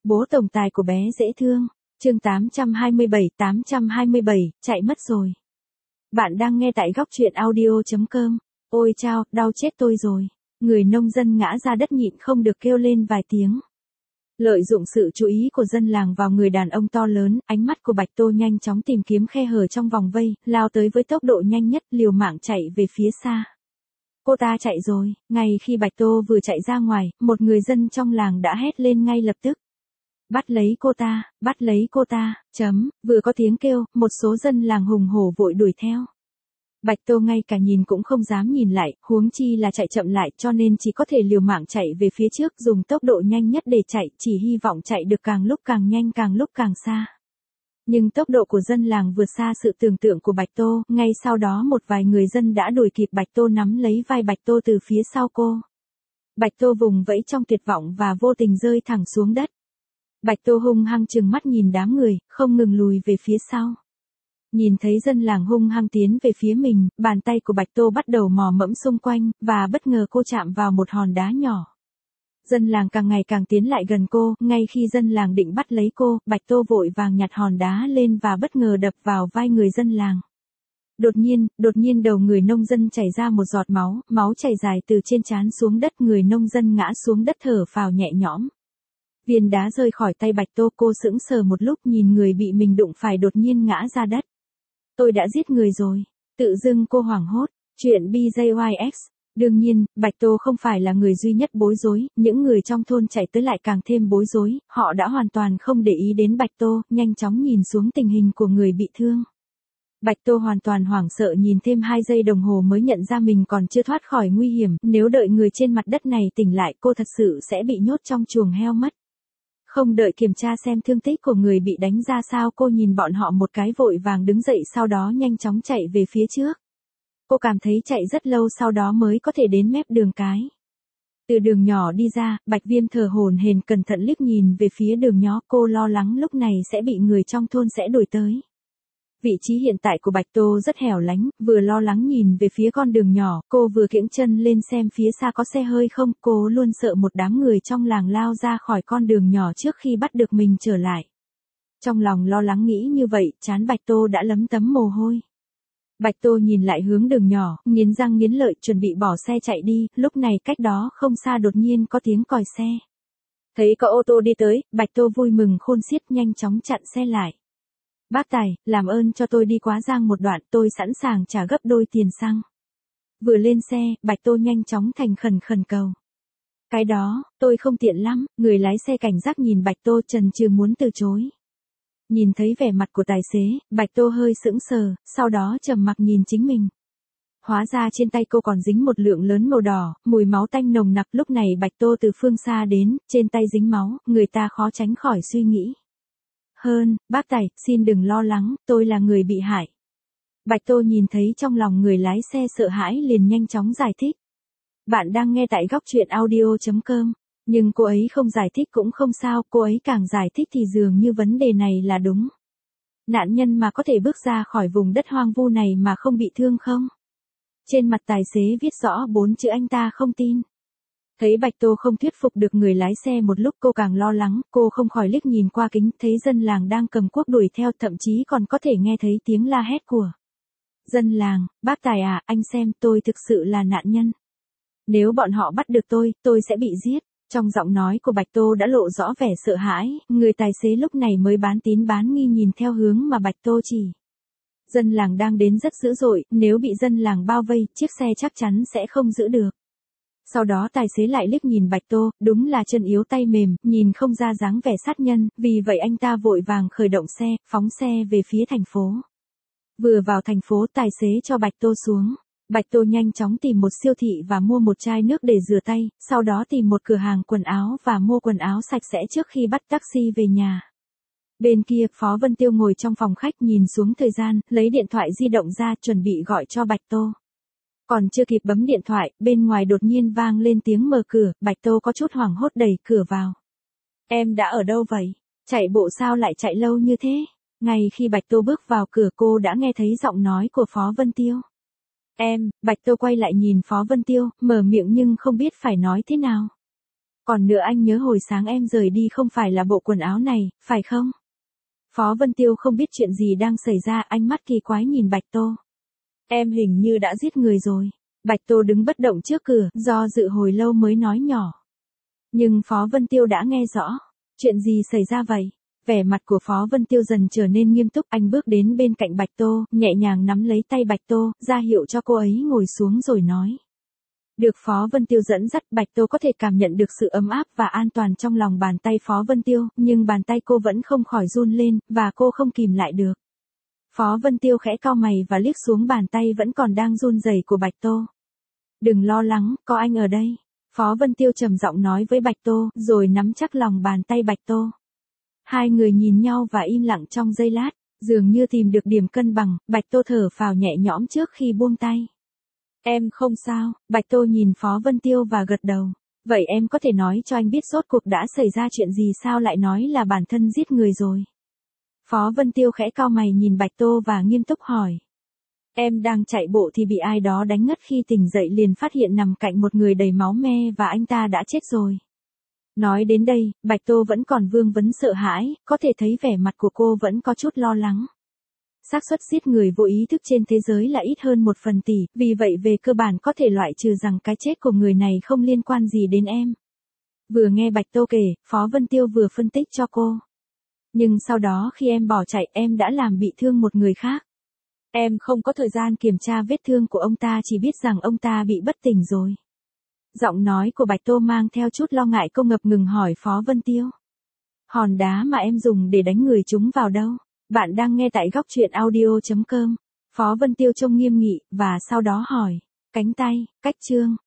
Bố tổng tài của bé dễ thương. Chương 827, chạy mất rồi. Bạn đang nghe tại góc truyện audio.com. Ôi chao, đau chết tôi rồi. Người nông dân ngã ra đất nhịn không được kêu lên vài tiếng. Lợi dụng sự chú ý của dân làng vào người đàn ông to lớn, ánh mắt của Bạch Tô nhanh chóng tìm kiếm khe hở trong vòng vây, lao tới với tốc độ nhanh nhất, liều mạng chạy về phía xa. Cô ta chạy rồi. Ngay khi Bạch Tô vừa chạy ra ngoài, một người dân trong làng đã hét lên ngay lập tức. Bắt lấy cô ta, vừa có tiếng kêu, một số dân làng hùng hổ vội đuổi theo. Bạch Tô ngay cả nhìn cũng không dám nhìn lại, huống chi là chạy chậm lại, cho nên chỉ có thể liều mạng chạy về phía trước, dùng tốc độ nhanh nhất để chạy, chỉ hy vọng chạy được càng lúc càng nhanh, càng lúc càng xa. Nhưng tốc độ của dân làng vượt xa sự tưởng tượng của Bạch Tô, ngay sau đó một vài người dân đã đuổi kịp Bạch Tô, nắm lấy vai Bạch Tô từ phía sau cô. Bạch Tô vùng vẫy trong tuyệt vọng và vô tình rơi thẳng xuống đất. Bạch Tô hung hăng trừng mắt nhìn đám người, không ngừng lùi về phía sau. Nhìn thấy dân làng hung hăng tiến về phía mình, bàn tay của Bạch Tô bắt đầu mò mẫm xung quanh, và bất ngờ cô chạm vào một hòn đá nhỏ. Dân làng càng ngày càng tiến lại gần cô, ngay khi dân làng định bắt lấy cô, Bạch Tô vội vàng nhặt hòn đá lên và bất ngờ đập vào vai người dân làng. Đột nhiên đầu người nông dân chảy ra một giọt máu, máu chảy dài từ trên trán xuống đất, người nông dân ngã xuống đất thở phào nhẹ nhõm. Viên đá rơi khỏi tay Bạch Tô, cô sững sờ một lúc nhìn người bị mình đụng phải đột nhiên ngã ra đất. Tôi đã giết người rồi. Tự dưng cô hoảng hốt. Chuyện BJYX. Đương nhiên, Bạch Tô không phải là người duy nhất bối rối, những người trong thôn chạy tới lại càng thêm bối rối, họ đã hoàn toàn không để ý đến Bạch Tô, nhanh chóng nhìn xuống tình hình của người bị thương. Bạch Tô hoàn toàn hoảng sợ nhìn thêm 2 giây đồng hồ mới nhận ra mình còn chưa thoát khỏi nguy hiểm, nếu đợi người trên mặt đất này tỉnh lại cô thật sự sẽ bị nhốt trong chuồng heo mất. Không đợi kiểm tra xem thương tích của người bị đánh ra sao, cô nhìn bọn họ một cái vội vàng đứng dậy, sau đó nhanh chóng chạy về phía trước. Cô cảm thấy chạy rất lâu sau đó mới có thể đến mép đường cái. Từ đường nhỏ đi ra, Bạch Viêm thở hổn hển cẩn thận liếc nhìn về phía đường nhỏ, cô lo lắng lúc này sẽ bị người trong thôn sẽ đuổi tới. Vị trí hiện tại của Bạch Tô rất hẻo lánh, vừa lo lắng nhìn về phía con đường nhỏ, cô vừa kiễng chân lên xem phía xa có xe hơi không, cô luôn sợ một đám người trong làng lao ra khỏi con đường nhỏ trước khi bắt được mình trở lại. Trong lòng lo lắng nghĩ như vậy, trán Bạch Tô đã lấm tấm mồ hôi. Bạch Tô nhìn lại hướng đường nhỏ, nghiến răng nghiến lợi chuẩn bị bỏ xe chạy đi, lúc này cách đó không xa đột nhiên có tiếng còi xe. Thấy có ô tô đi tới, Bạch Tô vui mừng khôn xiết nhanh chóng chặn xe lại. Bác tài, làm ơn cho tôi đi quá giang một đoạn, tôi sẵn sàng trả gấp đôi tiền xăng. Vừa lên xe, Bạch Tô nhanh chóng thành khẩn cầu. Cái đó, tôi không tiện lắm, người lái xe cảnh giác nhìn Bạch Tô chần chừ muốn từ chối. Nhìn thấy vẻ mặt của tài xế, Bạch Tô hơi sững sờ, sau đó trầm mặc nhìn chính mình. Hóa ra trên tay cô còn dính một lượng lớn màu đỏ, mùi máu tanh nồng nặc, lúc này Bạch Tô từ phương xa đến, trên tay dính máu, người ta khó tránh khỏi suy nghĩ. Bác tài, xin đừng lo lắng, tôi là người bị hại. Bạch Tô nhìn thấy trong lòng người lái xe sợ hãi liền nhanh chóng giải thích. Bạn đang nghe tại góc truyện audio.com, nhưng cô ấy không giải thích cũng không sao, cô ấy càng giải thích thì dường như vấn đề này là đúng. Nạn nhân mà có thể bước ra khỏi vùng đất hoang vu này mà không bị thương không? Trên mặt tài xế viết rõ 4 chữ anh ta không tin. Thấy Bạch Tô không thuyết phục được người lái xe một lúc cô càng lo lắng, cô không khỏi liếc nhìn qua kính, thấy dân làng đang cầm cuốc đuổi theo, thậm chí còn có thể nghe thấy tiếng la hét của dân làng. Bác tài à, anh xem, tôi thực sự là nạn nhân. Nếu bọn họ bắt được tôi sẽ bị giết. Trong giọng nói của Bạch Tô đã lộ rõ vẻ sợ hãi, người tài xế lúc này mới bán tín bán nghi nhìn theo hướng mà Bạch Tô chỉ. Dân làng đang đến rất dữ dội, nếu bị dân làng bao vây, chiếc xe chắc chắn sẽ không giữ được. Sau đó tài xế lại liếc nhìn Bạch Tô, đúng là chân yếu tay mềm, nhìn không ra dáng vẻ sát nhân, vì vậy anh ta vội vàng khởi động xe, phóng xe về phía thành phố. Vừa vào thành phố, tài xế cho Bạch Tô xuống. Bạch Tô nhanh chóng tìm một siêu thị và mua một chai nước để rửa tay, sau đó tìm một cửa hàng quần áo và mua quần áo sạch sẽ trước khi bắt taxi về nhà. Bên kia, Phó Vân Tiêu ngồi trong phòng khách nhìn xuống thời gian, lấy điện thoại di động ra chuẩn bị gọi cho Bạch Tô. Còn chưa kịp bấm điện thoại, bên ngoài đột nhiên vang lên tiếng mở cửa, Bạch Tô có chút hoảng hốt đẩy cửa vào. Em đã ở đâu vậy? Chạy bộ sao lại chạy lâu như thế? Ngay khi Bạch Tô bước vào cửa cô đã nghe thấy giọng nói của Phó Vân Tiêu. Bạch Tô quay lại nhìn Phó Vân Tiêu, mở miệng nhưng không biết phải nói thế nào. Còn nữa anh nhớ hồi sáng em rời đi không phải là bộ quần áo này, phải không? Phó Vân Tiêu không biết chuyện gì đang xảy ra, ánh mắt kỳ quái nhìn Bạch Tô. Em hình như đã giết người rồi. Bạch Tô đứng bất động trước cửa, do dự hồi lâu mới nói nhỏ. Nhưng Phó Vân Tiêu đã nghe rõ. Chuyện gì xảy ra vậy? Vẻ mặt của Phó Vân Tiêu dần trở nên nghiêm túc, anh bước đến bên cạnh Bạch Tô, nhẹ nhàng nắm lấy tay Bạch Tô, ra hiệu cho cô ấy ngồi xuống rồi nói. Được Phó Vân Tiêu dẫn dắt, Bạch Tô có thể cảm nhận được sự ấm áp và an toàn trong lòng bàn tay Phó Vân Tiêu, nhưng bàn tay cô vẫn không khỏi run lên, và cô không kìm lại được. Phó Vân Tiêu khẽ cau mày và liếc xuống bàn tay vẫn còn đang run rẩy của Bạch Tô. Đừng lo lắng, có anh ở đây. Phó Vân Tiêu trầm giọng nói với Bạch Tô, rồi nắm chắc lòng bàn tay Bạch Tô. Hai người nhìn nhau và im lặng trong giây lát, dường như tìm được điểm cân bằng, Bạch Tô thở phào nhẹ nhõm trước khi buông tay. Em không sao, Bạch Tô nhìn Phó Vân Tiêu và gật đầu. Vậy em có thể nói cho anh biết rốt cuộc đã xảy ra chuyện gì, sao lại nói là bản thân giết người rồi? Phó Vân Tiêu khẽ cau mày nhìn Bạch Tô và nghiêm túc hỏi. Em đang chạy bộ thì bị ai đó đánh ngất, khi tỉnh dậy liền phát hiện nằm cạnh một người đầy máu me và anh ta đã chết rồi. Nói đến đây, Bạch Tô vẫn còn vương vấn sợ hãi, có thể thấy vẻ mặt của cô vẫn có chút lo lắng. Xác suất giết người vô ý thức trên thế giới là ít hơn 1 phần tỷ, vì vậy về cơ bản có thể loại trừ rằng cái chết của người này không liên quan gì đến em. Vừa nghe Bạch Tô kể, Phó Vân Tiêu vừa phân tích cho cô. Nhưng sau đó khi em bỏ chạy, em đã làm bị thương một người khác. Em không có thời gian kiểm tra vết thương của ông ta, chỉ biết rằng ông ta bị bất tỉnh rồi. Giọng nói của Bạch Tô mang theo chút lo ngại, cô ngập ngừng hỏi Phó Vân Tiêu. Hòn đá mà em dùng để đánh người chúng vào đâu? Bạn đang nghe tại góc truyện audio.com. Phó Vân Tiêu trông nghiêm nghị, và sau đó hỏi. Cánh tay, cách chương.